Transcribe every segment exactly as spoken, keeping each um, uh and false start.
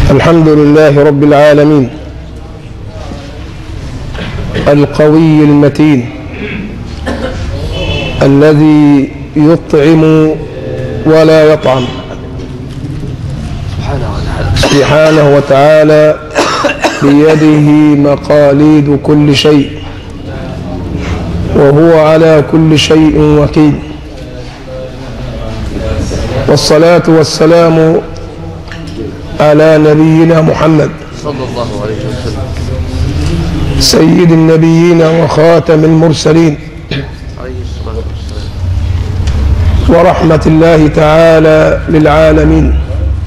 الحمد لله رب العالمين القوي المتين الذي يطعم ولا يطعم سبحانه وتعالى بيده مقاليد كل شيء وهو على كل شيء وكيل، والصلاة والسلام على نبينا محمد صلى الله عليه وسلم سيد النبيين وخاتم المرسلين عليه الصلاة والسلام ورحمة الله تعالى للعالمين.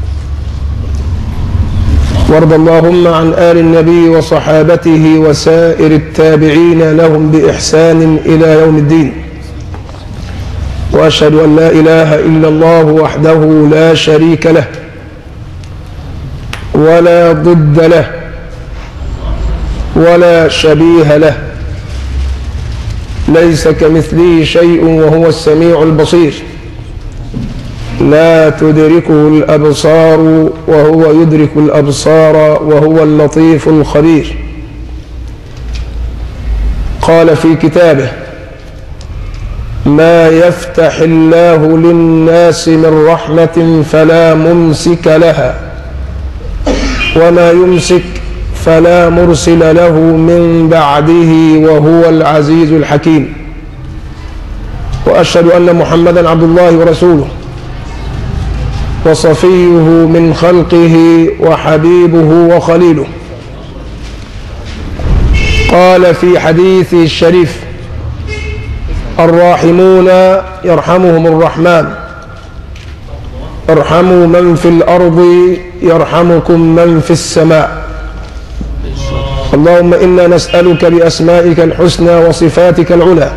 وارض اللهم عن آل النبي وصحابته وسائر التابعين لهم بإحسان إلى يوم الدين. وأشهد أن لا إله إلا الله وحده لا شريك له ولا ضد له ولا شبيه له، ليس كمثله شيء وهو السميع البصير، لا تدركه الأبصار وهو يدرك الأبصار وهو اللطيف الخبير. قال في كتابه: ما يفتح الله للناس من رحمة فلا ممسك لها وما يمسك فلا مرسل له من بعده وهو العزيز الحكيم. وأشهد أن محمدا عبد الله ورسوله وصفيه من خلقه وحبيبه وخليله. قال في حديثه الشريف: الراحمون يرحمهم الرحمن، ارحموا من في الأرض يرحمكم من في السماء. اللهم إنا نسألك بأسمائك الحسنى وصفاتك العلى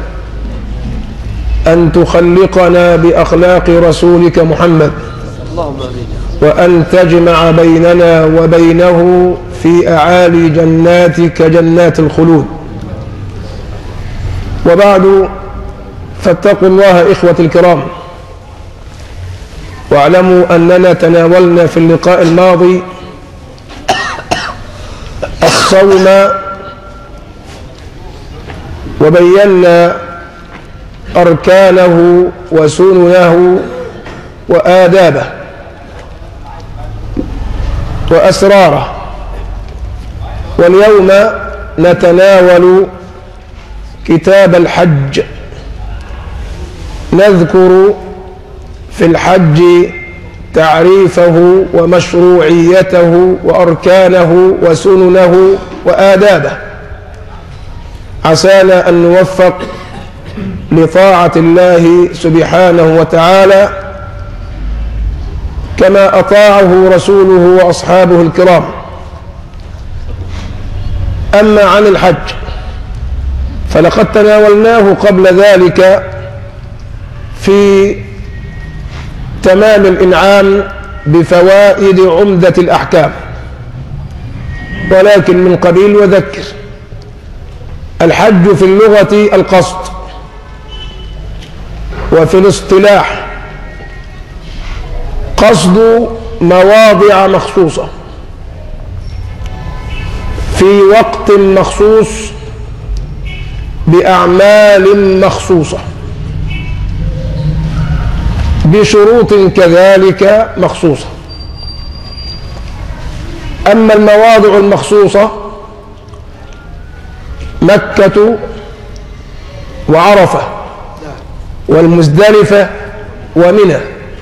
أن تخلقنا بأخلاق رسولك محمد، اللهم آمين، وأن تجمع بيننا وبينه في أعالي جناتك جنات الخلود. وبعد، فاتقوا الله إخوة الكرام، واعلموا أننا تناولنا في اللقاء الماضي الصوم وبينا أركانه وسننه وآدابه وأسراره. واليوم نتناول كتاب الحج، نذكر في الحج تعريفه ومشروعيته وأركانه وسننه وآدابه، عسانا أن نوفق لطاعة الله سبحانه وتعالى كما أطاعه رسوله وأصحابه الكرام. أما عن الحج فلقد تناولناه قبل ذلك في تمام الإنعام بفوائد عمدة الأحكام، ولكن من قبيل وذكر. الحج في اللغة القصد، وفي الاصطلاح قصد مواضع مخصوصة في وقت مخصوص بأعمال مخصوصة بشروط كذلك مخصوصة. أما المواضع المخصوصة مكة وعرفة والمزدلفة ومنى.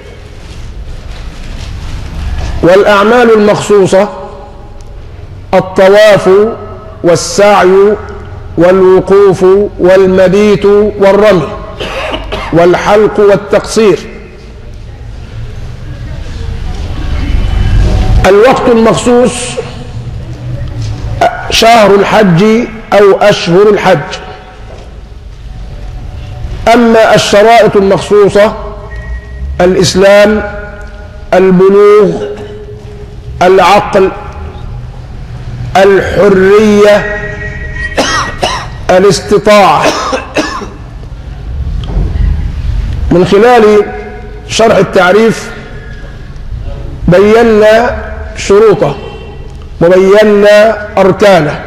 والأعمال المخصوصة الطواف والسعي والوقوف والمبيت والرمي والحلق والتقصير. الوقت المخصوص شهر الحج أو أشهر الحج. أما الشرائط المخصوصة الإسلام، البلوغ، العقل، الحرية، الاستطاعة. من خلال شرح التعريف بينا شروطه وبينا أركانه.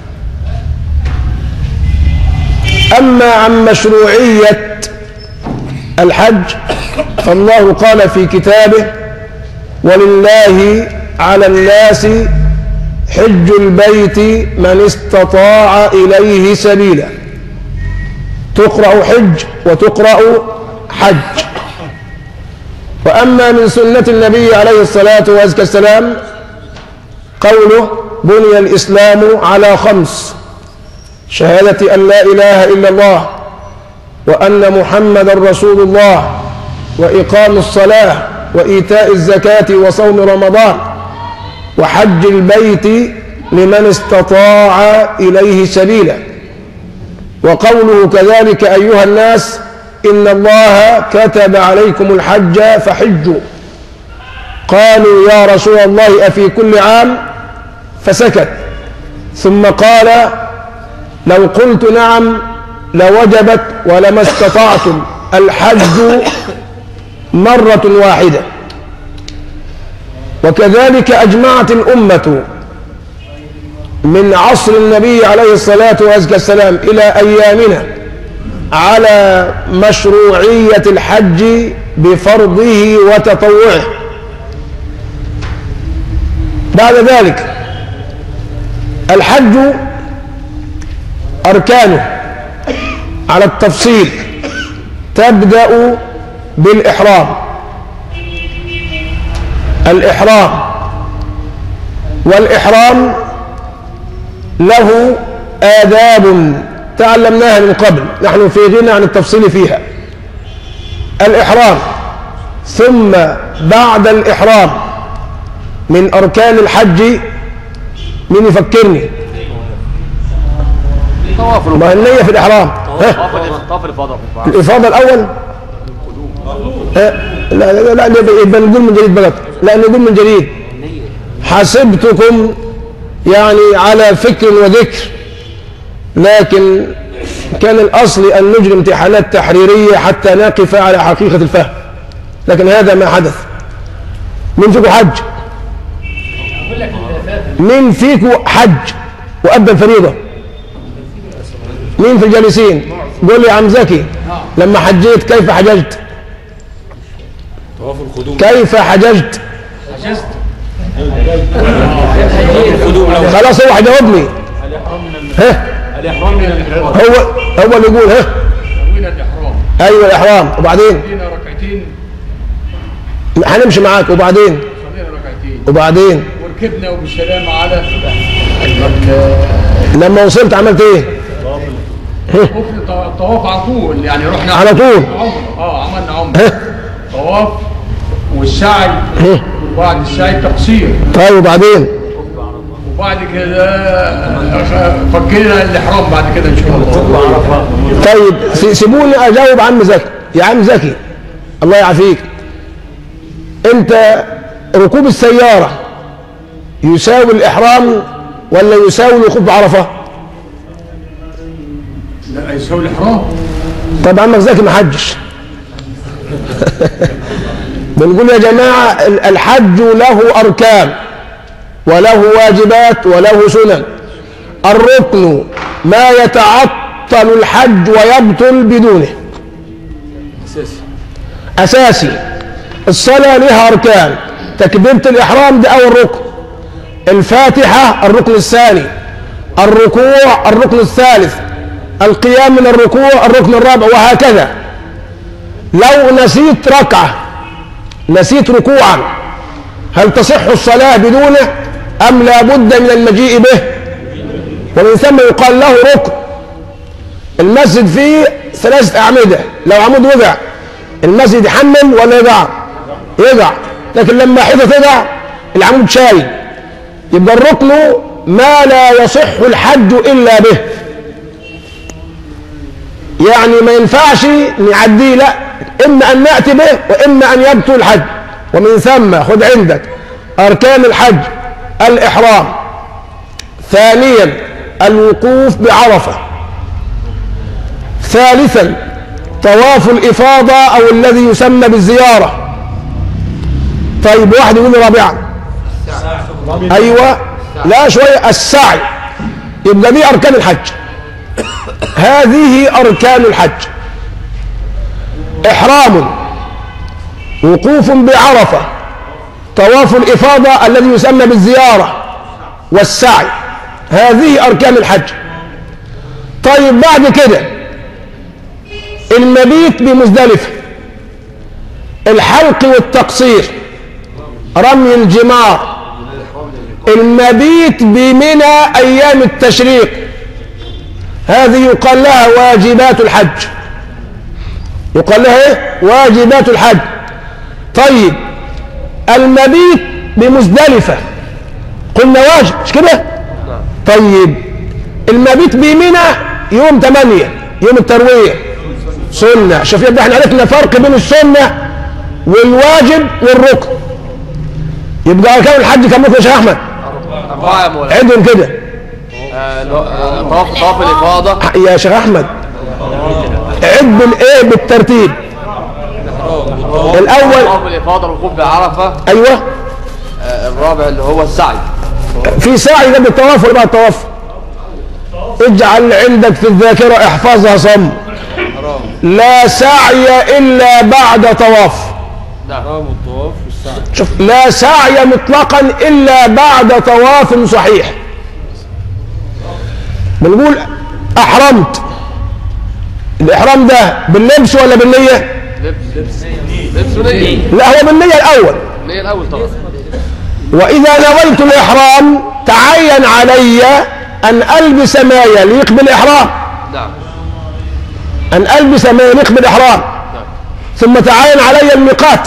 أما عن مشروعية الحج فالله قال في كتابه: ولله على الناس حج البيت من استطاع إليه سبيلا. تقرأ حج وتقرأ حج. وأما من سنة النبي عليه الصلاة والسلام قوله: بني الإسلام على خمس: شهادة أن لا إله إلا الله وأن محمدا رسول الله وإقام الصلاة وإيتاء الزكاة وصوم رمضان وحج البيت لمن استطاع إليه سبيلا. وقوله كذلك: أيها الناس إن الله كتب عليكم الحج فحجوا. قالوا: يا رسول الله أفي كل عام؟ فسكت، ثم قال: لو قلت نعم لوجبت ولما استطعتم الحج مرة واحدة. وكذلك أجمعت الأمة من عصر النبي عليه الصلاة والسلام إلى أيامنا على مشروعية الحج بفرضه وتطوعه. بعد ذلك الحج أركانه على التفصيل تبدأ بالإحرام. الإحرام والإحرام له آداب تعلمناها من قبل، نحن في غنى عن التفصيل فيها. الإحرام، ثم بعد الإحرام من أركان الحج، من يفكرني؟ ما النية في الإحرام؟ طواف الإفاضة. الإفاضة الأول؟ لا لا لا يبقى نقول من جديد بقى. لا نقول من جديد. حسبتكم يعني على فكر وذكر، لكن كان الأصل أن نجري امتحانات تحريرية حتى نقف على حقيقة الفهم، لكن هذا ما حدث. من فيكم حج؟ من فيكم حج وأدى الفريضة؟ مين في الجالسين؟ قول لي يا عم زكي، لما حجيت كيف حججت؟ كيف حججت؟ حجزت خلاص هو هيجاوبني. ها؟ الإحرام من الإحرام. هو هو اللي يقول. ها؟ من الإحرام. ايوه الإحرام. وبعدين؟ صلينا ركعتين. هنمشي معاك. وبعدين؟ صلينا ركعتين. وبعدين؟ وركبنا وبالسلام على لما وصلت عملت ايه؟ الطواف على طول، يعني رحنا على طول. عمره. اه عملنا عمره. طواف والسعي، وبعد السعي تقصير. طيب وبعدين؟ وبعد كده فكينا الإحرام بعد كده إن شاء الله. طيب سيبوني أجاوب عم زكي. يا عم زكي الله يعافيك، أنت ركوب السيارة يساوي الإحرام ولا يساوي الوقوف بعرفة؟ لا يساوي الإحرام. طب عمك زكي ما حجش. بنقول يا جماعة الحج له أركان وله واجبات وله سنن. الركن ما يتعطل الحج ويبطل بدونه، أساسي. أساسي. الصلاة لها أركان، تكبيرة الإحرام ده أول ركن، الفاتحة الركن الثاني، الركوع الركن الثالث، القيام من الركوع الركن الرابع، وهكذا. لو نسيت ركعة، نسيت ركوعا، هل تصح الصلاة بدونه أم لا بد من المجيء به؟ ومن ثم يقال له ركن. المسجد فيه ثلاثة أعمدة، لو عمود وضع المسجد يحمل ولا يضع؟ يضع. لكن لما حيطة تضع العمود شايل، يبقى الركن ما لا يصح الحج إلا به. يعني ما ينفعش نعديه، لا، إما أن نأتي به وإما أن يبطل الحج. ومن ثم خذ عندك أركان الحج: الإحرام، ثانيا الوقوف بعرفة، ثالثا طواف الإفاضة أو الذي يسمى بالزيارة. طيب واحد يقول رابعا. أيوة لا شوية، السعي. يبقى دي أركان الحج. هذه أركان الحج: إحرام، وقوف بعرفة، طواف الإفاضة الذي يسمى بالزيارة، والسعي. هذه أركان الحج. طيب بعد كده المبيت بمزدلفة، الحلق والتقصير، رمي الجمار، المبيت بمنى أيام التشريق، هذه يقال لها واجبات الحج. يقال لها ايه؟ واجبات الحج. طيب المبيت بمزدلفة قلنا واجب، مش كده؟ طيب المبيت بمنى يوم ثمانية، يوم التروية، سنة. شوف يبقى احنا عرفنا فرق بين السنة والواجب والركن. يبقى أركان الحج كم ركن يا شيخ أحمد؟ أربعة يا مولانا. عدهم كده. طواف طواف الإفاضة يا شيخ أحمد عد بالإيه بالترتيب. الأول طواف الإفاضة، الوقوف بعرفة. أيوه. الرابع اللي هو السعي. في سعي قبل الطواف ولا بعد الطواف؟ اجعل عندك في الذاكرة، احفظها صم. لا سعي إلا بعد طواف. نعم. الطواف والسعي. شوف، لا سعي مطلقا إلا بعد طواف صحيح. بنقول أحرمت، الإحرام ده باللبس ولا بالنية؟ لبس لبس لبس ونية. لا، هو بالنية الأول. النية الأول طبعا. وإذا نويت الإحرام تعين علي أن ألبس ما يليق بالإحرام. نعم. أن ألبس ما يليق بالإحرام. نعم. ثم تعين علي الميقات.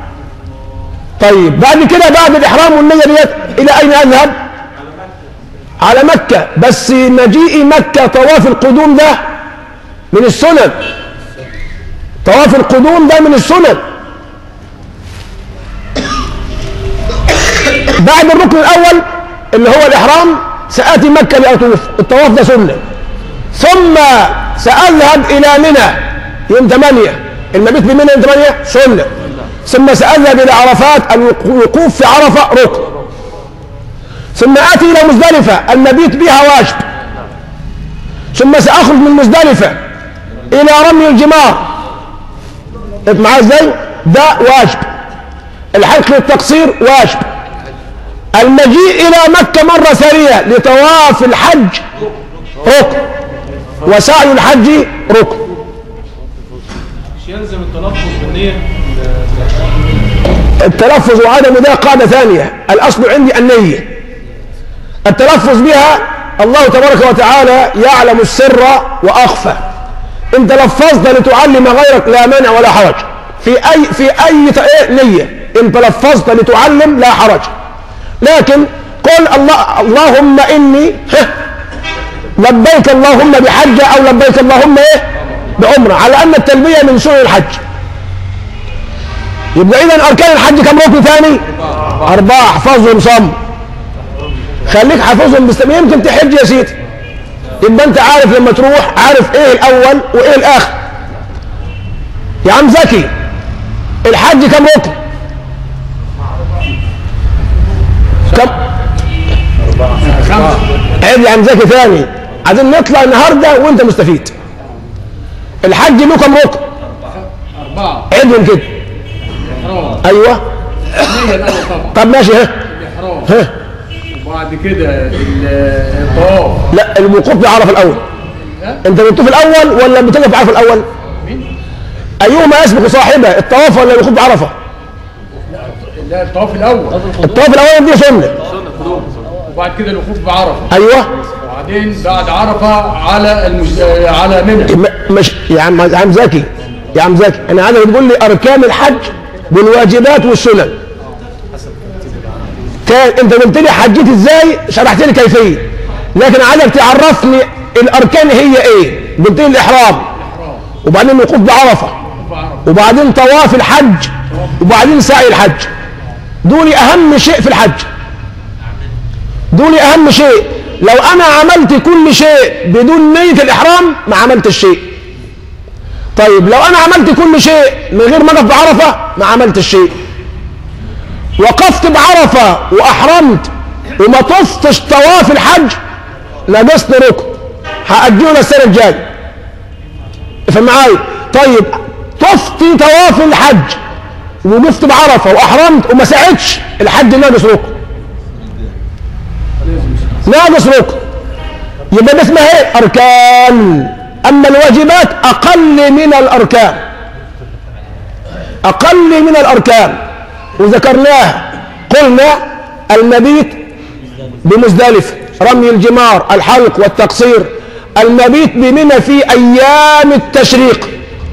طيب بعد كده، بعد الإحرام والنية ديت، إلى أين أذهب؟ على مكة. بس مجيء مكة طواف القدوم ده من السنن. طواف القدوم ده من السنن. بعد الركن الأول اللي هو الإحرام سآتي مكة لأطوف، الطواف ده سنة. ثم سأذهب إلى منى يوم ثمانية، المبيت بمنى يوم ثمانية سنة. ثم سأذهب إلى عرفات، الوقوف في عرفة ركن. ثم آتي إلى مزدلفة، المبيت بها واجب. ثم سأخرج من مزدلفة إلى رمي الجمار، معاه ازاي؟ ده واجب. الحلق والتقصير واجب. المجيء إلى مكة مرة ثانية لطواف الحج ركن، وسعي الحج ركن. مش يلزم التلفظ بالنية؟ التلفظ وعدم ده قاعدة ثانية. الأصل عندي النية. التلفظ بها الله تبارك وتعالى يعلم السر وأخفى. إن تلفظت لتعلم غيرك لا مانع ولا حرج في أي في أي نية. إن تلفظت لتعلم لا حرج. لكن قل الله اللهم إني لبيك اللهم بحجة، أو لبيك اللهم إيه بعمرة، على أن التلبية من سنن الحج. يبقى إذن أركان الحج كم ركن ثاني؟ أربعة. احفظهم صم، خليك حافظهم بستم. يمكن تحج يا سيدي، يبقى أنت عارف لما تروح عارف إيه الأول وإيه الآخر. يا عم زكي، الحج كم ركن؟ كم؟ عيب يا عم زكي ثاني، عايزين نطلع النهارده وأنت مستفيد. الحج له كم ركن؟ أربعة. عيبهم كده. الإحرام. أيوه. النية الأول طبعا. طب ماشي. ها الإحرام. ها وبعد كده الطواف. لا، الوقوف بعرفة الأول. أنت بتطوف الأول ولا بتقف بعرفة الأول؟ مين؟ أيهما يسبق صاحبه، الطواف ولا الوقوف بعرفة؟ لا، الطواف الأول. الطواف الأول دي سنة. وبعد كده الوقوف بعرفة. أيوه. وبعدين بعد عرفة على المج... على منى. م- مش يا عم يا عم زكي، يا عم زكي، أنا عايزك تقول لي أركان الحج بالواجبات والسنن. كان أنت قلت لي حجيت إزاي، شرحت لي كيفية، لكن عايزك تعرفني الأركان هي إيه. قلت لي الإحرام، وبعدين الوقوف بعرفة، وبعدين طواف الحج، وبعدين سعي الحج. دول أهم شيء في الحج. دول أهم شيء. لو أنا عملت كل شيء بدون نية الإحرام ما عملت الشيء. طيب لو أنا عملت كل شيء من غير ما أقف بعرفة ما عملت الشيء. وقفت بعرفة وأحرمت وما طفتش طواف الحج ناقصني ركن هأجله السنة الجاية. افهم معايا؟ طيب طفتي طواف الحج ووقفت بعرفة وأحرمت وما ساعدش، الحج ناقص ركن، ناقص ركن. يبقى ده اسمها ايه؟ أركان. أما الواجبات أقل من الأركان، أقل من الأركان، وذكرناها. قلنا المبيت بمزدلفة، رمي الجمار، الحلق والتقصير، المبيت بمنى في أيام التشريق.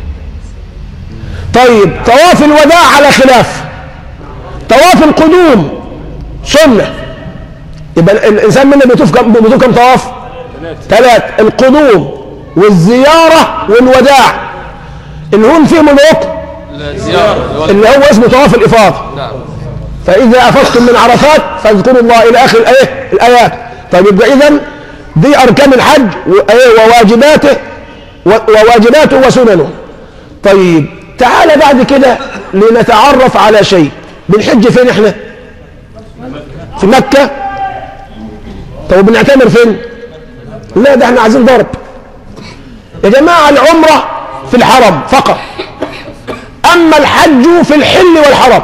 طيب طواف الوداع على خلاف، طواف القدوم سنة، يبقى الإنسان منا بيطوف كم بيطوف كم طواف؟ ثلاث. القدوم والزيارة والوداع اللي هم فيهم الوقت اللي هو اسمه طواف الإفاضة. نعم. فإذا أفضتم من عرفات فاذكروا الله إلى آخر الآية الآيات. طيب يبقى إذن دي أركان الحج وواجباته وواجباته وسننه. طيب تعال بعد كده لنتعرف على شيء. بنحج فين احنا؟ في مكة. طب بنعتمر فين؟ لا ده احنا عايزين ضرب يا جماعة. العمرة في الحرم فقط، أما الحج في الحل والحرم.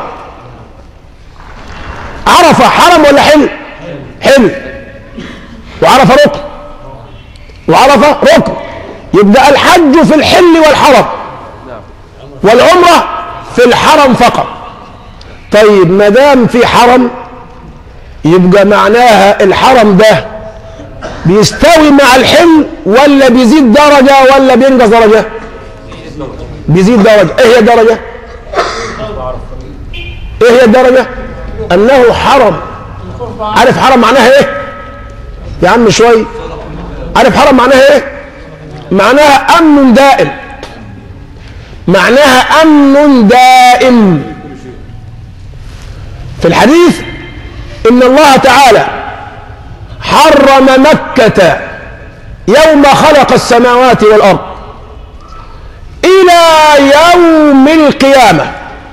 عرفة حرم ولا حل؟ حل. وعرفة ركن، وعرفة ركن. يبقى الحج في الحل والحرم، والعمرة في الحرم فقط. طيب ما دام في حرم يبقى معناها الحرم ده بيستوي مع الحل ولا بيزيد درجة ولا بينقص درجة؟ بيزيد درجة. ايه هي الدرجة؟ ايه هي الدرجة؟ انه حرم. عارف حرم معناها ايه يا عم شوي؟ عارف حرم معناها ايه؟ معناها امن دائم، معناها امن دائم. في الحديث ان الله تعالى حرم مكة يوم خلق السماوات والارض الى يوم القيامة.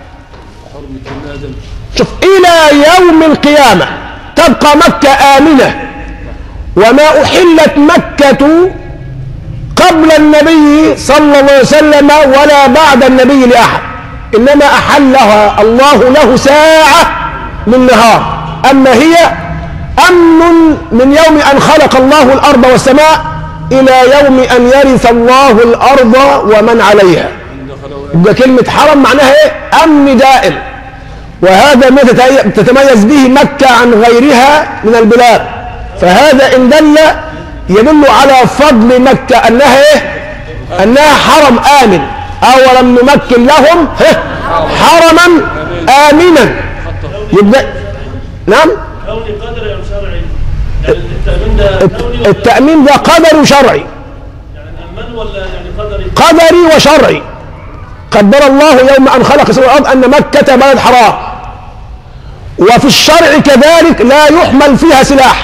شوف، الى يوم القيامة تبقى مكة آمنة. وما أحلت مكة قبل النبي صلى الله عليه وسلم ولا بعد النبي لأحد، إنما أحلها الله له ساعة من نهار. أما هي أمن من يوم أن خلق الله الأرض والسماء إلى يوم أن يرث الله الأرض ومن عليها. يبقى كلمة حرم معناها إيه؟ أمن دائم. وهذا ما تتميز به مكة عن غيرها من البلاد. فهذا إن دل يدل على فضل مكة أنها إيه؟ أنها حرم آمن. أولم نمكن لهم حرما آمنا. يبقى نعم. كوني قدري أو شرعي؟ يعني التأمين ده كوني التأمين ده قدري وشرعي. يعني أمن ولا يعني قدري؟ قدري وشرعي. قدر الله يوم أن خلق السماوات والأرض أن مكة بلد حرام. وفي الشرع كذلك لا يحمل فيها سلاح.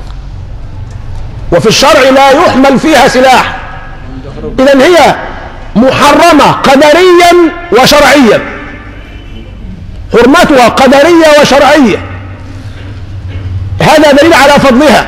وفي الشرع لا يحمل فيها سلاح. إذن هي محرمة قدريا وشرعيا. حرمتها قدرية وشرعية. هذا دليل على فضلها.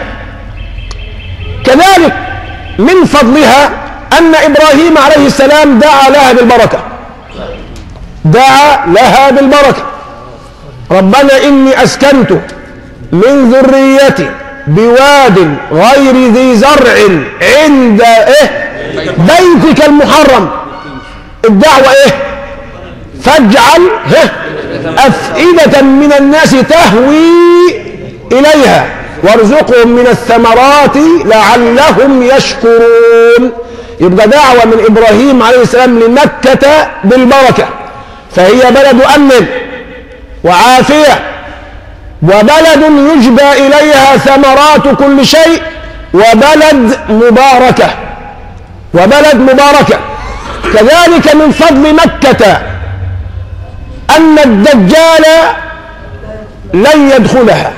كذلك من فضلها أن إبراهيم عليه السلام دعا لها بالبركة. دعا لها بالبركة. ربنا إني أسكنت من ذريتي بواد غير ذي زرع عند إيه؟ بيتك المحرم. الدعوة إيه؟ فاجعل أفئدة من الناس تهوي إليها وارزقهم من الثمرات لعلهم يشكرون. يبقى دعوة من إبراهيم عليه السلام لمكة بالبركة. فهي بلد أمن وعافية، وبلد يجبى إليها ثمرات كل شيء، وبلد مباركة، وبلد مباركة. كذلك من فضل مكة أن الدجال لن يدخلها،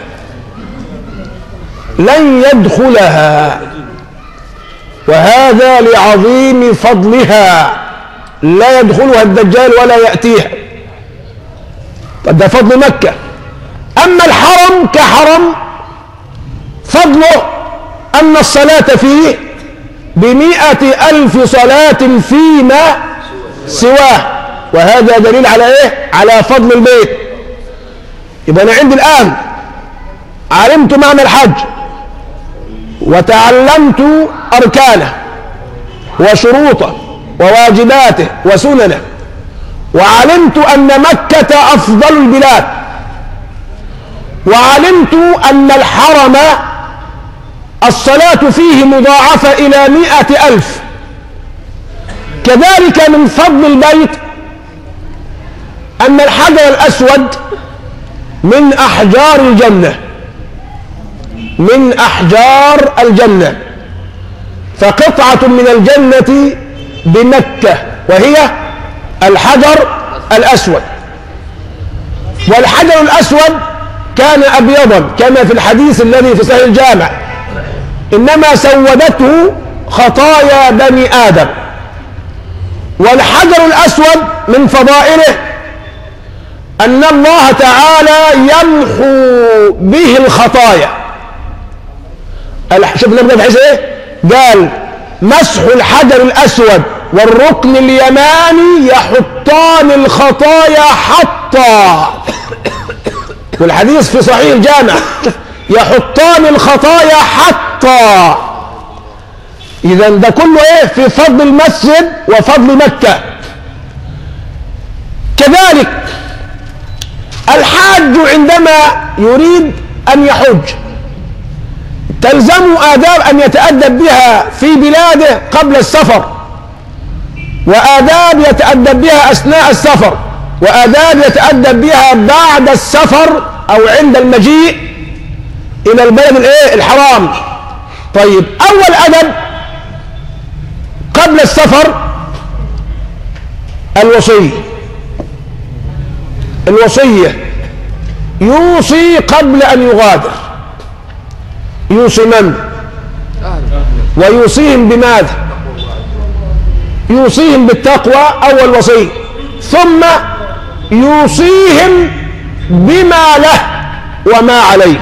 لن يدخلها، وهذا لعظيم فضلها. لا يدخلها الدجال ولا يأتيها. طب ده فضل مكة. أما الحرم كحرم وفضله أن الصلاة فيه بمئة ألف صلاة فيما سواه، وهذا دليل على إيه؟ على فضل البيت. يبقى أنا عندي الآن علمت معنى الحج وتعلمت أركانه وشروطه وواجباته وسننه، وعلمت أن مكة أفضل البلاد، وعلمت أن الحرم الصلاة فيه مضاعفة إلى مئة ألف. كذلك من فضل البيت أن الحجر الأسود من أحجار الجنة، من أحجار الجنة، فقطعة من الجنة بمكة وهي الحجر الأسود. والحجر الأسود كان أبيضا كما في الحديث الذي في صحيح الجامع، إنما سودته خطايا بني آدم. والحجر الأسود من فضائله أن الله تعالى يمحو به الخطايا. شوف النبي بحيث ايه؟ قال مسح الحجر الأسود والركن اليماني يحطان الخطايا حطا، والحديث في صحيح الجامع يحطان الخطايا حطا. إذا ده كله ايه؟ في فضل المسجد وفضل مكة. كذلك الحاج عندما يريد أن يحج تلزم آداب أن يتأدب بها في بلاده قبل السفر، وآداب يتأدب بها أثناء السفر، وآداب يتأدب بها بعد السفر أو عند المجيء إلى البلد الإيه؟ الحرام. طيب، أول أدب قبل السفر الوصية. الوصية يوصي قبل أن يغادر. يوصي من؟ ويوصيهم بماذا؟ يوصيهم بالتقوى أول وصية، ثم يوصيهم بما له وما عليه،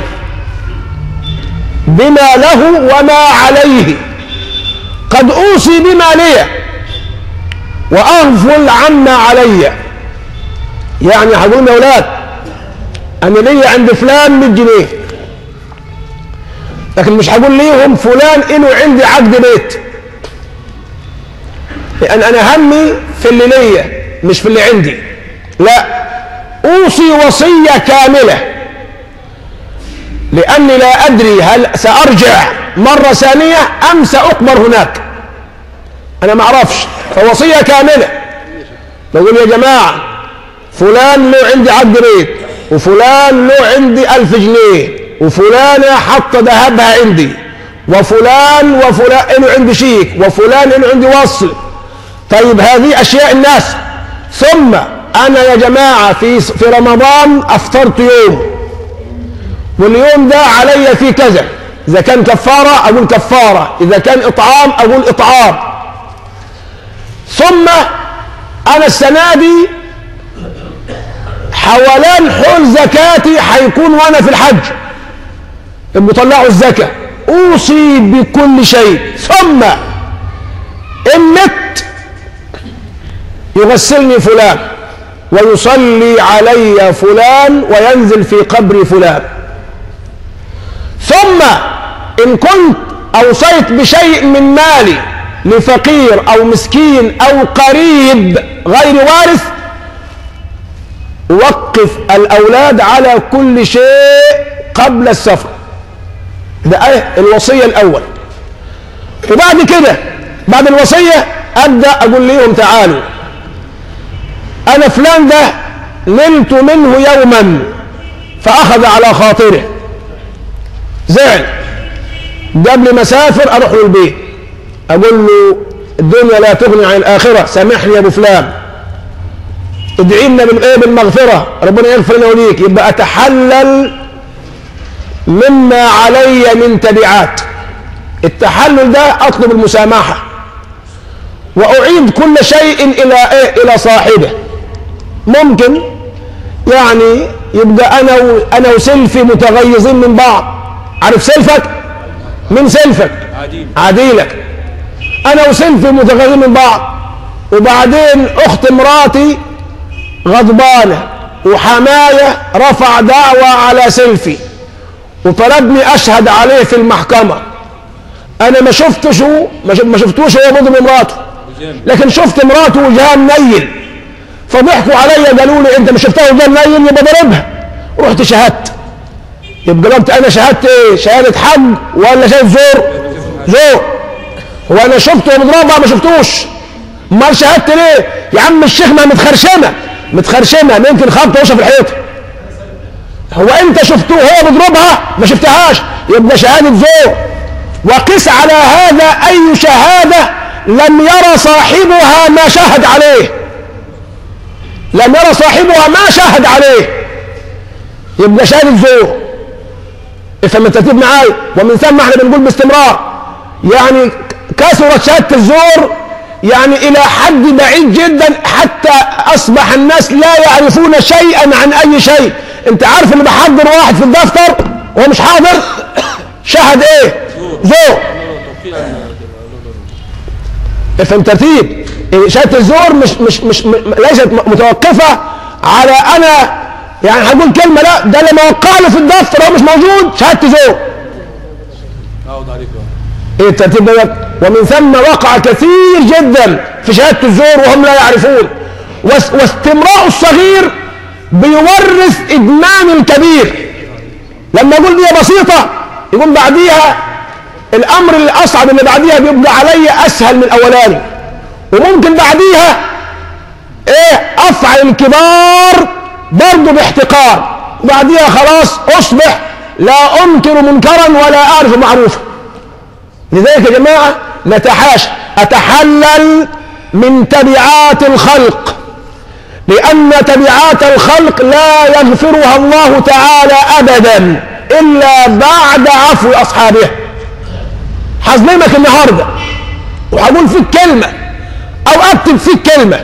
بما له وما عليه. قد أوصي بما لي وأغفل عما علي. يعني هقول يا أولاد أنا لي عند فلان مية جنيه، لكن مش هقول ليهم فلان إنه عندي عقد بيت، لأن أنا همي في اللي ليا مش في اللي عندي. لا، أوصي وصية كاملة، لأني لا أدري هل سأرجع مرة ثانية أم سأقبر هناك، أنا ما أعرفش. فوصية كاملة بقول يا جماعة فلان له عندي عقد بيت، وفلان له عندي ألف جنيه، وفلانة حط ذهبها عندي، وفلان وفلان له عندي شيك، وفلان له عندي وصل. طيب هذه أشياء الناس. ثم أنا يا جماعة في في رمضان أفطرت يوم، واليوم ده علي فيه كذا، إذا كان كفارة أقول كفارة، إذا كان إطعام أقول إطعام. ثم أنا السنة دي حولان حول زكاتي حيكون وأنا في الحج، المطلعوا الزكاة، أوصي بكل شيء. ثم إن مت يغسلني فلان ويصلي علي فلان وينزل في قبر فلان. ثم إن كنت أوصيت بشيء من مالي لفقير أو مسكين أو قريب غير وارث وقف الأولاد على كل شيء قبل السفر. ده الوصية الأول. وبعد كده بعد الوصية أبدأ أقول لهم تعالوا أنا فلان ده نلت منه يوما فأخذ على خاطره، زعل، قبل ما أسافر أروح له البيت أقول له الدنيا لا تغني عن الآخرة، سامحني يا أبو فلان، ادعي لنا بالمغفرة، ربنا يغفر لنا وليك. يبقى أتحلل مما علي من تبعات. التحلل ده أطلب المسامحة وأعيد كل شيء إلى إيه؟ إلى صاحبه. ممكن يعني يبقى أنا و... أنا وسلفي متغيظين من بعض، عارف سلفك من سلفك عديل عديلك. انا وسلفي متغيرين من بعض، وبعدين اخت مراتي غضبانه وحمايه رفع دعوى على سلفي وطلبني اشهد عليه في المحكمه. انا ما شفتش ما شفتوش هو بيضرب مراته، لكن شفت مراته وجهها منيل، فضحكوا عليا قالوا لي انت ما شفتها وجهها منيل يبقى ضربها. رحت شهدت. يبقى قلت انا شهدت ايه؟ شهاده حق ولا شهاده زور؟ زور. هو انا شفته وبضربها ما شفتوش، امال شهدت ليه؟ يا عم الشيخ ما متخرشمه متخرشمه يمكن خبطه وشه في الحيطه. هو انت شفته هو بيضربها ما شفتهاش، يبقى شهاده زور. وقس على هذا اي شهاده لم يرى صاحبها ما شهد عليه، لم يرى صاحبها ما شهد عليه، يبقى شهاده زور. افهم الترتيب معايا. ومن ثم احنا بنقول باستمرار يعني كثرت شهاده الزور يعني الى حد بعيد جدا، حتى اصبح الناس لا يعرفون شيئا عن اي شيء. انت عارف اللي بحضر واحد في الدفتر وهو مش حاضر شهد ايه؟ زور. افهم ترتيب. شهاده الزور مش مش مش ليست متوقفه على انا يعني هقول كلمه، لا ده اللي موقع له في الدفتر هو مش موجود شهاده زور. ايه الترتيب ده؟ ومن ثم وقع كثير جدا في شهاده الزور وهم لا يعرفون. واستمراء الصغير بيورث ادمان الكبير. لما اقول دي بسيطه يقوم بعديها الامر الاصعب اللي بعديها بيبقى علي اسهل من الاولاني، وممكن بعديها ايه افعل الكبار برضه باحتقار، وبعديها خلاص اصبح لا انكر منكرا ولا اعرف معروفا. لذلك يا جماعه نتحاشى اتحلل من تبعات الخلق، لان تبعات الخلق لا يغفرها الله تعالى ابدا الا بعد عفو اصحابها. هظلمك النهارده وهقول فيك كلمه او اكتب فيك كلمه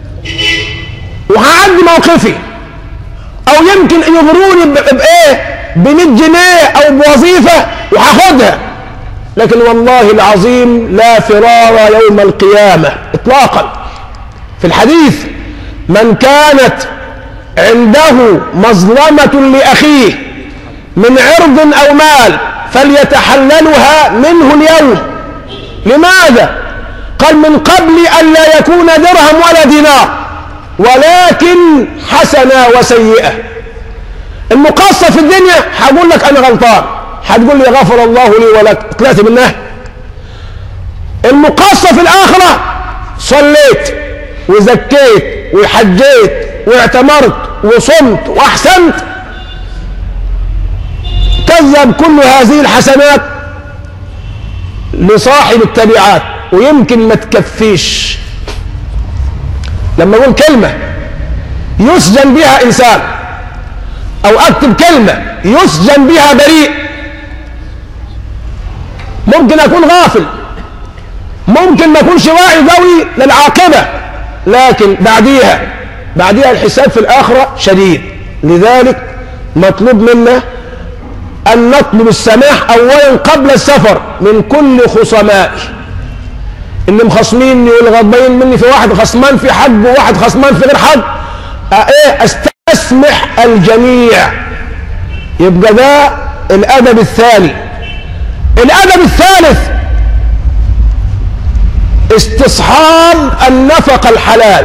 وهعدي موقفي، او يمكن يغروني بايه ب مية جنيه او بوظيفه وهاخدها، لكن والله العظيم لا فرار يوم القيامه اطلاقا. في الحديث من كانت عنده مظلمه لاخيه من عرض او مال فليتحللها منه اليوم. لماذا؟ قال من قبل أن لا يكون درهم ولا دينار، ولكن حسنة وسيئة. المقصة في الدنيا هقول لك أنا غلطان، هتقول لي غفر الله لي ولك، طلعت منها. المقصة في الآخرة صليت وزكيت وحجيت واعتمرت وصمت وأحسنت، كذب كل هذه الحسنات لصاحب التبعات ويمكن ما تكفيش. لما اقول كلمه يسجن بها انسان او اكتب كلمه يسجن بها بريء، ممكن اكون غافل، ممكن ما اكونش واعي قوي للعاقبه، لكن بعديها بعديها الحساب في الاخره شديد. لذلك مطلوب منا أن نطلب السماح أولا قبل السفر من كل خصمائي اللي مخصميني واللي غضبين مني، في واحد خصمان في حق وواحد خصمان في غير حق، ايه استسمح الجميع. يبقى ده الأدب الثاني. الأدب الثالث استصحاب النفقة الحلال.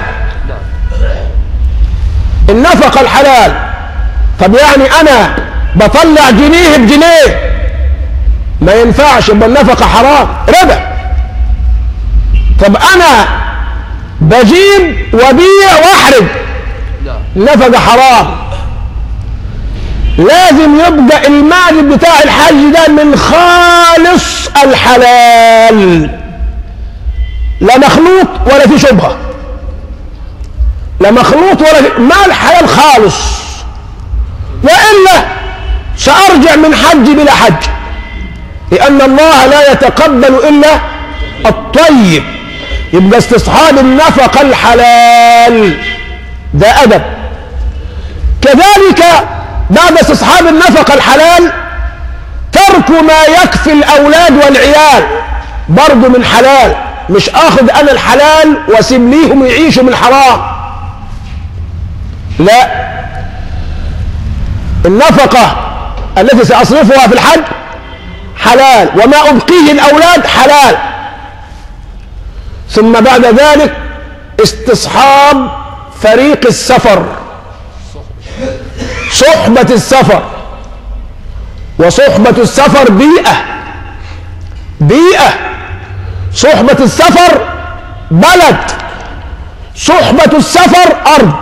النفقة الحلال، طب يعني أنا بطلع جنيه بجنيه ما ينفعش، يبقى النفقة حرام ربا. طب انا بجيب وبيع واحرج، النفقة حرام. لازم يبقى المال بتاع الحج ده من خالص الحلال، لا مخلوط ولا في شبهة، لا مخلوط ولا في مال حلال خالص، وإلا سأرجع من حج بلا حج، لأن الله لا يتقبل إلا الطيب. يبقى استصحاب النفقة الحلال ده أدب. كذلك بعد استصحاب النفقة الحلال ترك ما يكفي الأولاد والعيال برضو من حلال، مش آخذ أنا الحلال واسيب ليهم يعيشوا من حرام. لا، النفقة التي سأصرفها في الحج حلال، وما أبقيه الأولاد حلال. ثم بعد ذلك استصحاب فريق السفر، صحبة السفر. وصحبة السفر بيئة، بيئة. صحبة السفر بلد، صحبة السفر أرض.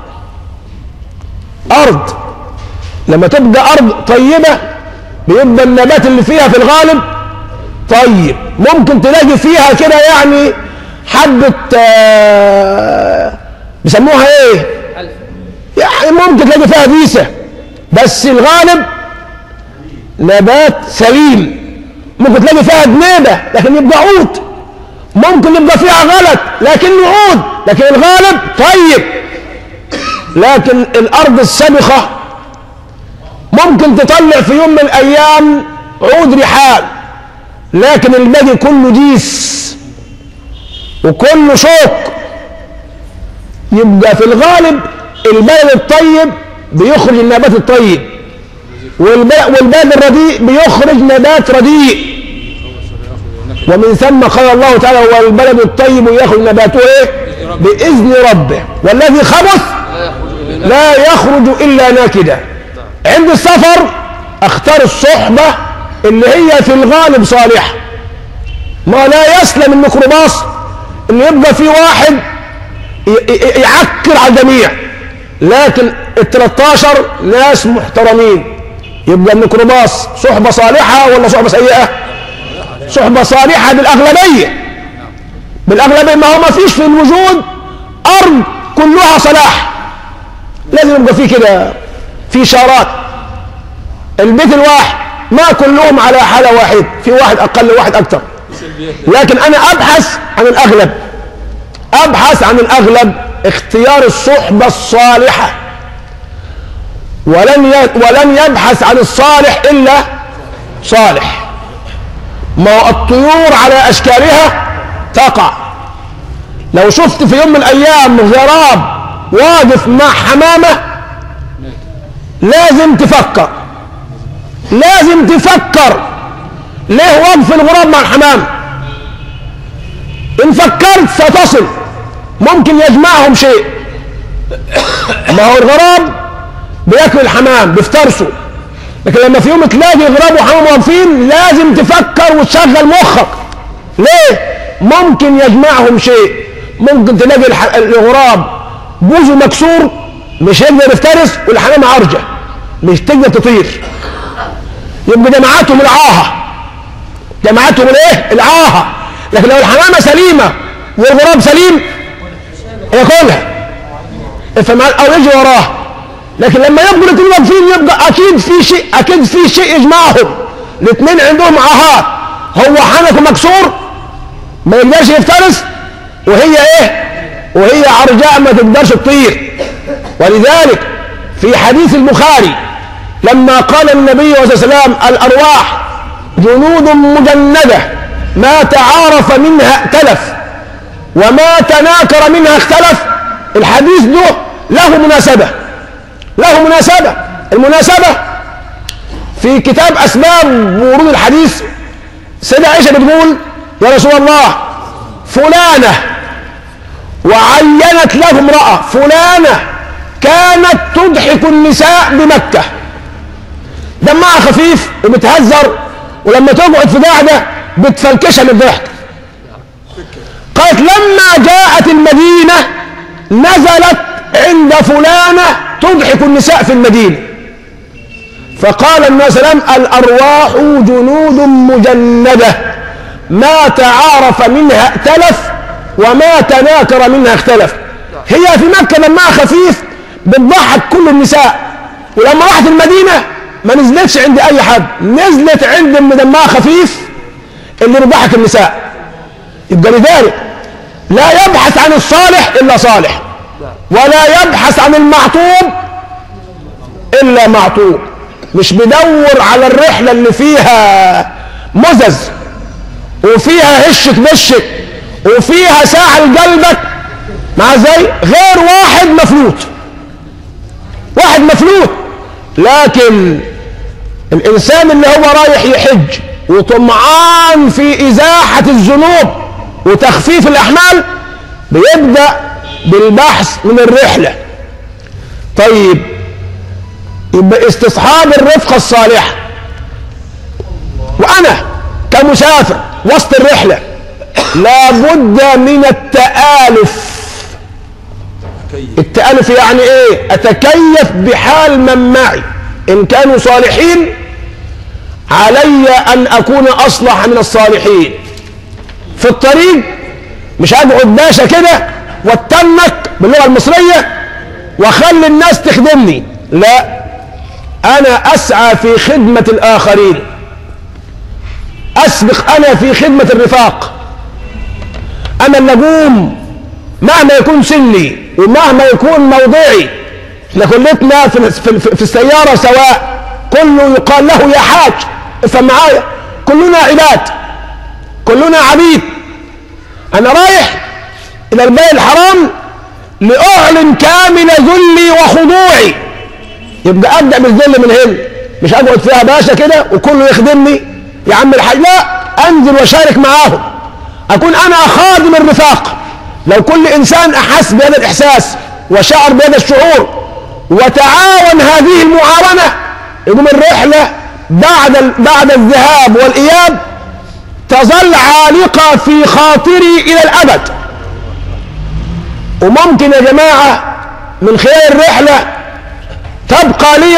أرض لما تبقى أرض طيبة بيبقى النبات اللي فيها في الغالب طيب، ممكن تلاقي فيها كده يعني حبة آه بيسموها ايه يعني، ممكن تلاقي فيها ديسة، بس الغالب نبات سليم. ممكن تلاقي فيها جنيبة لكن يبقى عود، ممكن يبقى فيها غلط لكنه عود، لكن الغالب طيب. لكن الأرض السبخة ممكن تطلع في يوم من الأيام عود رحال، لكن الباقي كله ديس وكله شوك. يبقى في الغالب البلد الطيب بيخرج النبات الطيب، والبلد الرديء بيخرج نبات رديء. ومن ثم قال الله تعالى والبلد الطيب يخرج نباته ايه؟ بإذن ربه، والذي خبث لا يخرج إلا ناكدا. عند السفر اختار الصحبة اللي هي في الغالب صالحة. ما لا يسلم الميكروباص ان يبقى في واحد يعكر على الجميع، لكن ال ثلاثة عشر ناس محترمين. يبقى الميكروباص صحبة صالحة ولا صحبة سيئة؟ صحبة صالحة بالأغلبية. بالأغلبية، ما هو ما فيش في الوجود أرض كلها صلاح، لازم يبقى فيه كده في شارات. البيت الواحد ما كلهم على حالة واحد، في واحد أقل واحد أكثر، لكن أنا أبحث عن الأغلب، أبحث عن الأغلب اختيار الصحبة الصالحة. ولن ولن يبحث عن الصالح إلا صالح. ما الطيور على أشكالها تقع. لو شفت في يوم من الأيام غراب واقف مع حمامة لازم تفكر، لازم تفكر ليه وقف الغراب مع الحمام. إن فكرت ستصل، ممكن يجمعهم شيء. ما هو الغراب بياكل الحمام بيفترسوا، لكن لما في يوم تلاقي غراب وحمام واقفين لازم تفكر وتشغل مخك. ليه؟ ممكن يجمعهم شيء. ممكن تلاقي الغراب بوزه مكسور مش يقدر يفترس، والحمام عرجة مش تقدر تطير. يبقى جماعتهم العاهة، جماعتهم الايه؟ العاهة. لكن لو الحمامة سليمة والغراب سليم ياكلها او يجي وراها. لكن لما يبقوا الاثنين واقفين يبقى اكيد في شيء، اكيد في شيء يجمعهم. الاثنين عندهم عاهات، هو حنكه مكسور ما يقدرش يفترس، وهي ايه؟ وهي عرجاء ما تقدرش تطير. ولذلك في حديث البخاري لما قال النبي صلى الله عليه وسلم الارواح جنود مجندة ما تعارف منها ائتلف وما تناكر منها اختلف. الحديث ده له مناسبة، له مناسبة. المناسبة في كتاب أسباب ورود الحديث، سيدة عائشة بتقول يا رسول الله فلانة، وعينت له امرأة فلانة كانت تضحك النساء بمكة، دمها خفيف وبتهزر، ولما تقعد في قاعدة بتفركشها من الضحك. قالت لما جاءت المدينة نزلت عند فلانة تضحك النساء في المدينة، فقال النبي صلى الله عليه وسلم الأرواح جنود مجندة ما تعارف منها ائتلف وما تناكر منها اختلف. هي في مكة دمها خفيف بتضحك كل النساء، ولما راحت المدينة ما نزلتش عند أي حد، نزلت عند اللي دمها خفيف اللي بيضحك النساء. يبقى لذلك لا يبحث عن الصالح إلا صالح، ولا يبحث عن المعطوب إلا معطوب. مش بدور على الرحلة اللي فيها مزز وفيها هشك بشك وفيها ساعة لقلبك مع زي غير واحد مفلوت، واحد مفلوت. لكن الإنسان اللي هو رايح يحج وطمعان في إزاحة الذنوب وتخفيف الأحمال بيبدأ بالبحث من الرحلة. طيب يبقى استصحاب الرفقة الصالحة، وأنا كمسافر وسط الرحلة لابد من التآلف. التآلف يعني ايه؟ اتكيف بحال من معي، ان كانوا صالحين علي ان اكون اصلح من الصالحين. في الطريق مش هقعد باشا كده واتنك باللغة المصرية واخلي الناس تخدمني، لا، انا اسعى في خدمة الاخرين، اسبق انا في خدمة الرفاق. انا اللي اقوم مهما يكون سني ومهما يكون موضعي. احنا كلتنا في, في, في السيارة سواء، كله يقال له يا حاج، افهم معايا، كلنا عباد، كلنا عبيد. انا رايح الى البيت الحرام لاعلن كامل ذلي وخضوعي. يبقى ابدا بالذل من هنا، مش اقعد فيها باشا كده وكله يخدمني يا عم الحاج، لا، انزل واشارك معاهم، اكون انا خادم الرفاق. لو كل انسان احس بهذا الاحساس وشعر بهذا الشعور وتعاون هذه المعاونة، يقوم الرحلة بعد بعد الذهاب والاياب تظل عالقة في خاطري الى الابد. وممكن يا جماعة من خلال الرحلة تبقى لي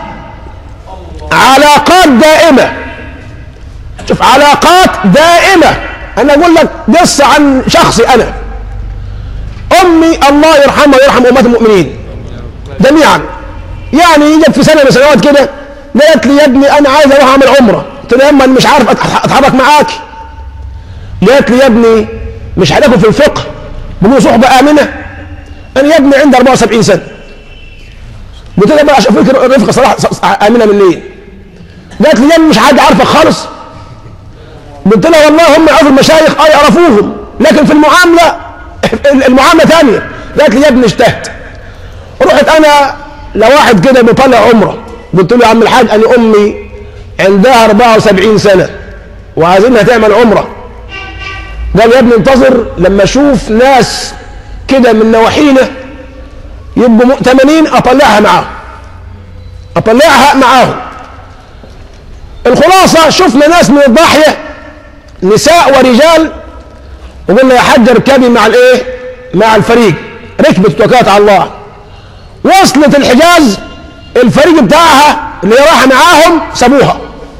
علاقات دائمة. شوف، علاقات دائمة. انا اقول لك قصة عن شخصي انا. امي الله يرحمها ويرحم امهات المؤمنين جميعا، يعني يجي في سنة من سنوات كده قالت لي يا ابني انا عايز اروح اعمل عمرة. قلت لها يا اما انا مش عارف اتحرك معاك. قالت لي يا ابني مش هناكل في الفقه بنقول صحبة آمنة. انا يا ابني عندي أربعة وسبعين سنة. قلت لها بقى اشوف لك رفقة صراحة آمنة من ليه؟ قالت لي يا ابني مش حد عارفك خالص. قلت لها والله هم يعرفوا المشايخ اه يعرفوهم، لكن في المعاملة المعاملة ثانية. قالت لي يا ابني اجتهد. رحت انا لواحد كده بيطلع عمره، قلت له يا عم الحاج انا امي عندها أربعة وسبعين سنة وعايزينها تعمل عمره. قال يا ابني انتظر لما اشوف ناس كده من نواحينا يبقوا ثمانين اطلعها معاهم، اطلعها معاهم. الخلاصة شفنا ناس من الضاحية نساء ورجال، وقلنا يا حاج اركبي مع الايه؟ مع الفريق. ركبت توكلت على الله، وصلت الحجاز، الفريق بتاعها اللي راح معاهم سابوها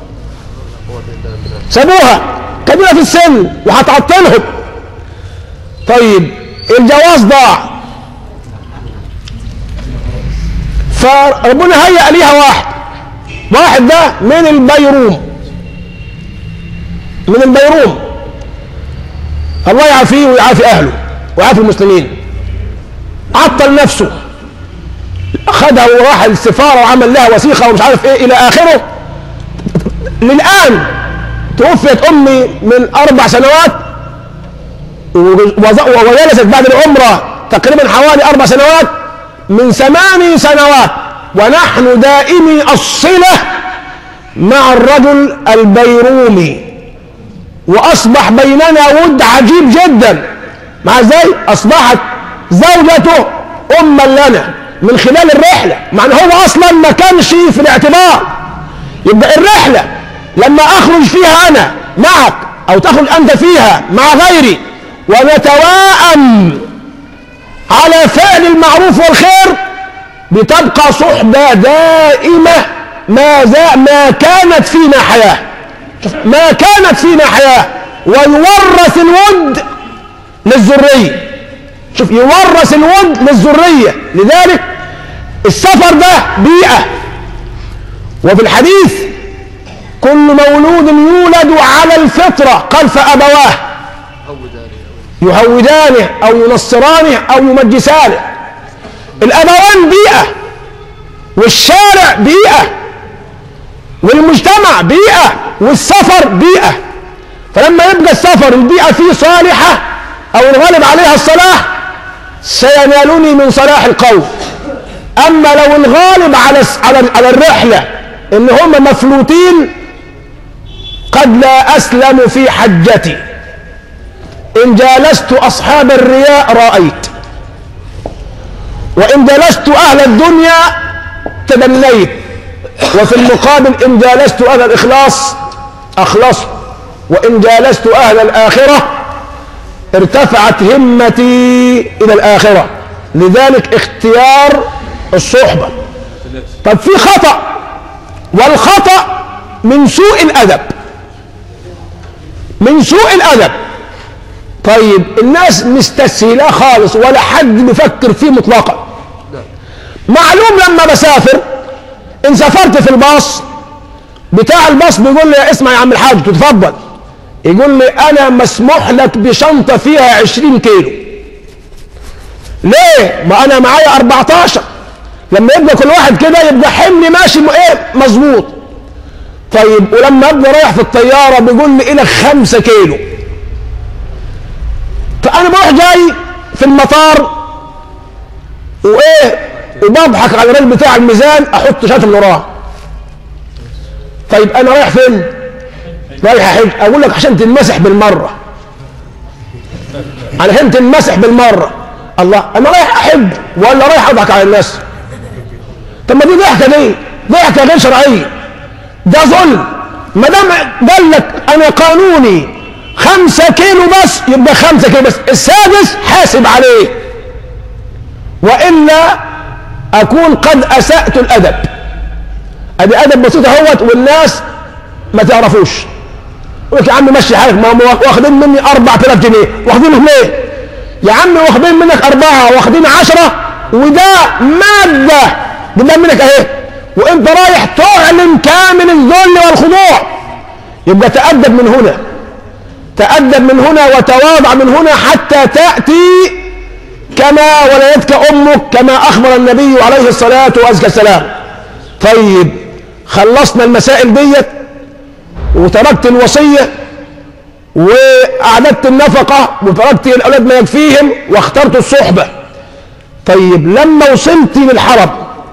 سابوها كبيرة في السن وهتعطلهم. طيب الجواز ضاع، فربنا هيأ ليها واحد واحد ده من البيروم من البيروم الله يعافيه ويعافي اهله ويعافي المسلمين. عطل نفسه، اخذها وراح السفاره وعمل لها وثيقه ومش عارف ايه الى اخره. للان توفيت امي من اربع سنوات وجلست بعد العمره تقريبا حوالي اربع سنوات، من ثماني سنوات ونحن دائمي الصله مع الرجل البيرومي، واصبح بيننا ود عجيب جدا. مع ازاي اصبحت زوجته اما لنا من خلال الرحله، مع ان هو اصلا ما كانش في الاعتبار. يبقى الرحله لما اخرج فيها انا معك او تخرج انت فيها مع غيري ونتواءم على فعل المعروف والخير، بتبقى صحبه دائمه ما زا ما كانت فينا حياه ما كانت فينا حياه ويورث الود للذريه. شوف، يورث الود للذريه. لذلك السفر ده بيئه. وفي الحديث كل مولود يولد على الفطره قال فابواه يهودانه او ينصرانه او يمجسانه. الابوان بيئه والشارع بيئه. والمجتمع بيئة، والسفر بيئة. فلما يبقى السفر البيئة فيه صالحة أو الغالب عليها الصلاح سينالني من صلاح القوم. أما لو الغالب على على على الرحلة إن هم مفلوتين قد لا أسلم في حجتي. إن جالست أصحاب الرياء رأيت، وإن جالست أهل الدنيا تدنيت، وفي المقابل إن جالست أهل الإخلاص أخلصت، وإن جالست أهل الآخرة ارتفعت همتي إلى الآخرة. لذلك اختيار الصحبة. طب في خطأ، والخطأ من سوء الأدب، من سوء الأدب. طيب الناس مستسهلة خالص ولا حد بيفكر فيه مطلقا. معلوم لما بسافر إن سافرت في الباص بتاع الباص بيقول لي اسمع يا عم الحاج تتفضل، يقول لي أنا مسموح لك بشنطة فيها عشرين كيلو. ليه؟ ما أنا معايا أربعتاشر. لما يبقى كل واحد كده يبقى حملي ماشي ايه مظبوط. طيب ولما ابقى رايح في الطياره بيقول لي الى خمسة كيلو. فانا بروح جاي في المطار وايه وبضحك على الراجل بتاع الميزان احط شات من وراه. طيب انا رايح فين؟ رايح احج. اقول لك عشان تنمسح بالمره، علشان تنمسح بالمره. الله، انا رايح احج ولا رايح اضحك على الناس؟ طب ما دي ضحكه، دي ضحكه غير شرعيه، ده ظلم. ما دام قال لك انا قانوني خمسة كيلو بس يبقى خمسة كيلو بس، السادس حاسب عليه، والا اكون قد اسأت الادب. ادي ادب بسيط اهوت والناس ما تعرفوش. يقول لك يا عم مشي حالك، ما هم واخدين مني أربعة آلاف جنيه، واخدينهم ليه؟ يا عم واخدين منك أربعة واخدين عشرة، وده مادة قدام منك اهي، وانت رايح تعلن كامل الذل والخضوع. يبقى تأدب من هنا، تأدب من هنا وتواضع من هنا حتى تأتي كما ولدتك أمك، كما أخبر النبي عليه الصلاة والسلام. طيب خلصنا المسائل ديت وتركت الوصية وأعددت النفقة وتركت الأولاد ما يكفيهم واخترت الصحبة. طيب لما وصلت للحرم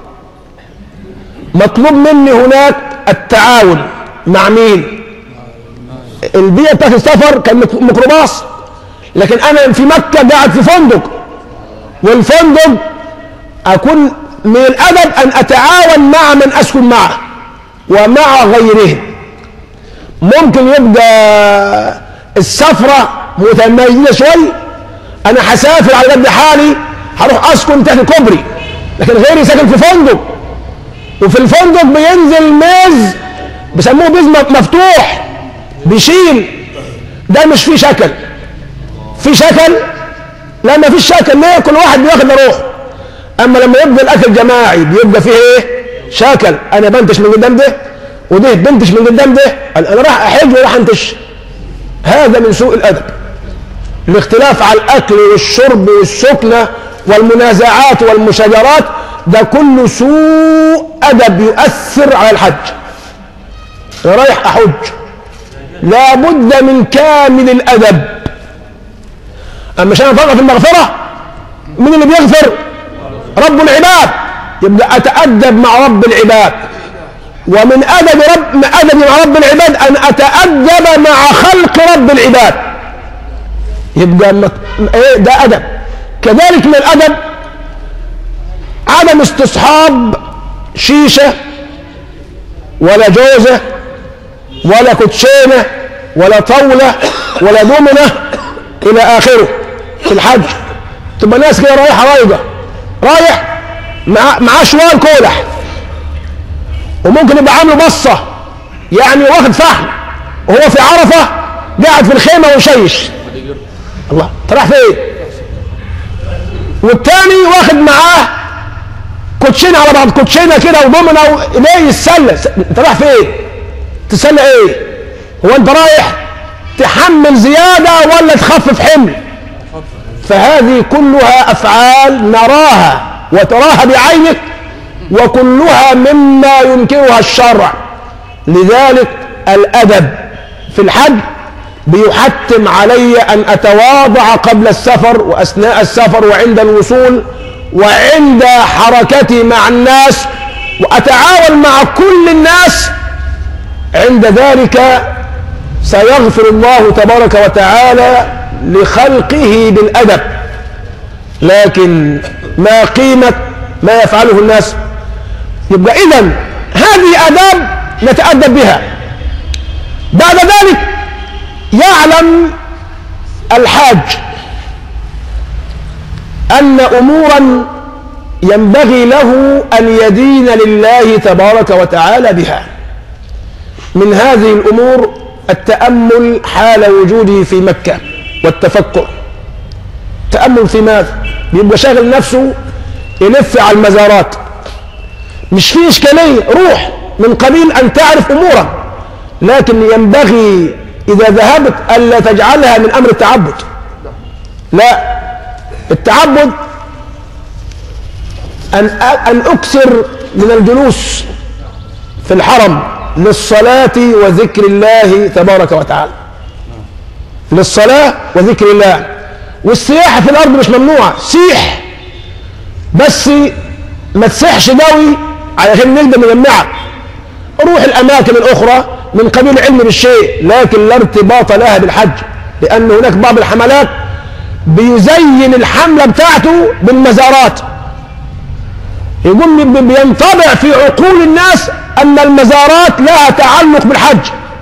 مطلوب مني هناك التعاون مع مين؟ البيئة بتاعت السفر كان ميكروباص، لكن أنا في مكة قاعد في فندق، والفندق أكون من الأدب أن أتعاون مع من أسكن معه ومع غيرهم. ممكن يبقى السفرة متميزة شوي، أنا هسافر على قد حالي هروح أسكن تحت كوبري، لكن غيري ساكن في فندق، وفي الفندق بينزل ميز بيسموه ميز مفتوح بيشيل، ده مش فيه شكل. في شكل؟ لا ما فيش شكل. ليه؟ كل واحد بياخد لروحه. اما لما يبقى الاكل جماعي بيبقى فيه ايه؟ شكل. انا بنتش من قدام ده وده بنتش من قدام ده، انا راح احج وراح انتش. هذا من سوء الادب. الاختلاف على الاكل والشرب والسكنه والمنازعات والمشاجرات ده كله سوء ادب يؤثر على الحج. انا رايح احج لابد من كامل الادب. اما عشان افرغ في المغفره، من اللي بيغفر؟ رب العباد. يبقى اتادب مع رب العباد، ومن ادب رب ادبي مع رب العباد ان اتادب مع خلق رب العباد. يبقى ايه ده ادب. كذلك من الادب عدم استصحاب شيشه ولا جوزه ولا كوتشينه ولا طاوله ولا دومنه الى اخره في الحج. تبقى ناس كده رايحه رايقه، رايح مع معاه شوال كولح، وممكن يبقى عامله بصه يعني واخد فحم، وهو في عرفه قاعد في الخيمه ويشيش. الله، انت رايح فين؟ والتاني واخد معاه كوتشينه على بعض، كوتشينه كده ودومنه و... ليه يتسلى؟ انت رايح فين؟ تسلى ايه؟ هو انت رايح تحمل زياده ولا تخفف حمل؟ فهذه كلها افعال نراها وتراها بعينك، وكلها مما ينكرها الشرع. لذلك الأدب في الحج بيحتم علي أن أتواضع قبل السفر وأثناء السفر وعند الوصول وعند حركتي مع الناس، وأتعاون مع كل الناس. عند ذلك سيغفر الله تبارك وتعالى لخلقه بالأدب. لكن ما قيمة ما يفعله الناس؟ يبقى إذن هذه آداب نتأدب بها. بعد ذلك يعلم الحاج أن أمورا ينبغي له أن يدين لله تبارك وتعالى بها. من هذه الأمور التأمل حال وجوده في مكة والتفكر. تأمل في ماذا؟ بيبقى شاغل نفسه يلف على المزارات، مش فيه إشكالية، روح من قبيل أن تعرف أمورا، لكن ينبغي إذا ذهبت ألا تجعلها من أمر التعبد. لا، التعبد أن أن أكثر من الجلوس في الحرم للصلاة وذكر الله تبارك وتعالى، للصلاة وذكر الله. والسياحة في الأرض مش ممنوعة، سيح بس ما تسيحش قوي علشان نقدر نجمعك. روح الأماكن الأخرى من قبيل العلم بالشيء، لكن لا ارتباط لها بالحج، لأن هناك بعض الحملات بيزين الحملة بتاعته بالمزارات، يقول بينطبع في عقول الناس أن المزارات لها تعلق بالحج.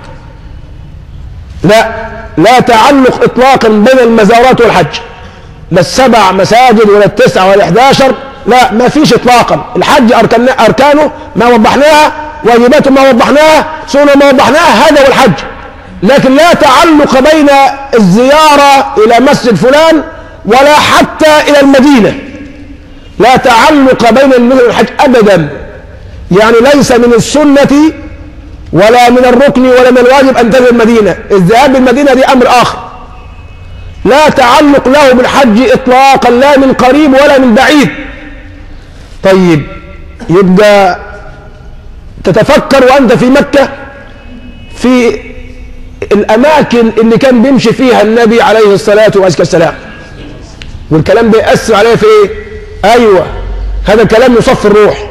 لا، لا تعلق إطلاقا بين المزارات والحج، لا السبع مساجد ولا التسعة ولا الإحداشر، لا، ما فيش إطلاقا. الحج أركانه ما وضحناها، واجباته ما وضحناها، سنة ما وضحناها، هذا هو الحج. لكن لا تعلق بين الزيارة إلى مسجد فلان ولا حتى إلى المدينة، لا تعلق بين المدينة والحج أبدا. يعني ليس من السنة ولا من الركن ولا من الواجب أن تذهب المدينة. الذهاب بالمدينة دي أمر آخر، لا تعلق له بالحج إطلاقا، لا من قريب ولا من بعيد. طيب، يبقى تتفكر وأنت في مكة في الأماكن اللي كان بيمشي فيها النبي عليه الصلاة والسلام، والكلام بيأثر عليه في إيه؟ أيوة، هذا الكلام يصفي الروح،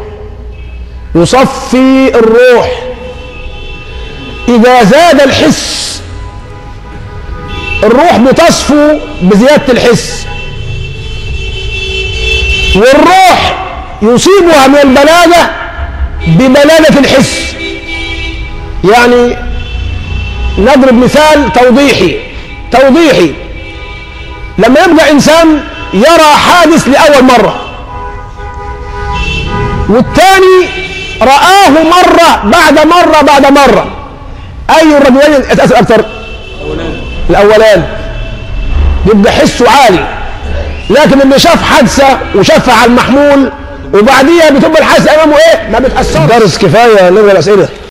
يصفي الروح. إذا زاد الحس الروح بتصفو بزيادة الحس، والروح يصيبها من البلادة ببلادة الحس. يعني نضرب مثال توضيحي توضيحي لما يبقى إنسان يرى حادث لأول مرة، والثاني رآه مرة بعد مرة بعد مرة، أي الرجلين يتأثر أكثر؟ الأولان، يبقى حسه عالي. لكن اللي شاف حادثة وشافها على المحمول وبعديها بتبقى الحادثة أمامه إيه؟ ما بتأثرش. درس كفاية، نلغي الأسئلة.